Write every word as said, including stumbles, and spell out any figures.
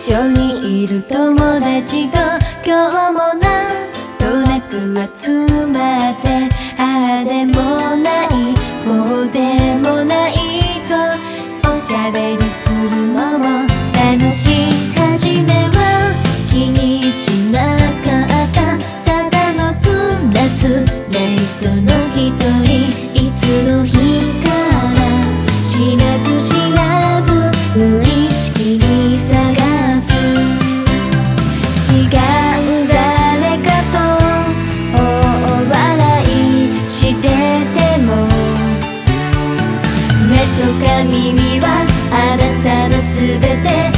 緒にいる友達が今日もなんとなく集まって、ああでもないこうでもないとおしゃべりするのも楽しい。初めは気にしなかったただのクラスメイトの一人、いつの日から知らず知らず無意識に探す。違う誰かと大笑いしてても、目とか耳はあなたのすべて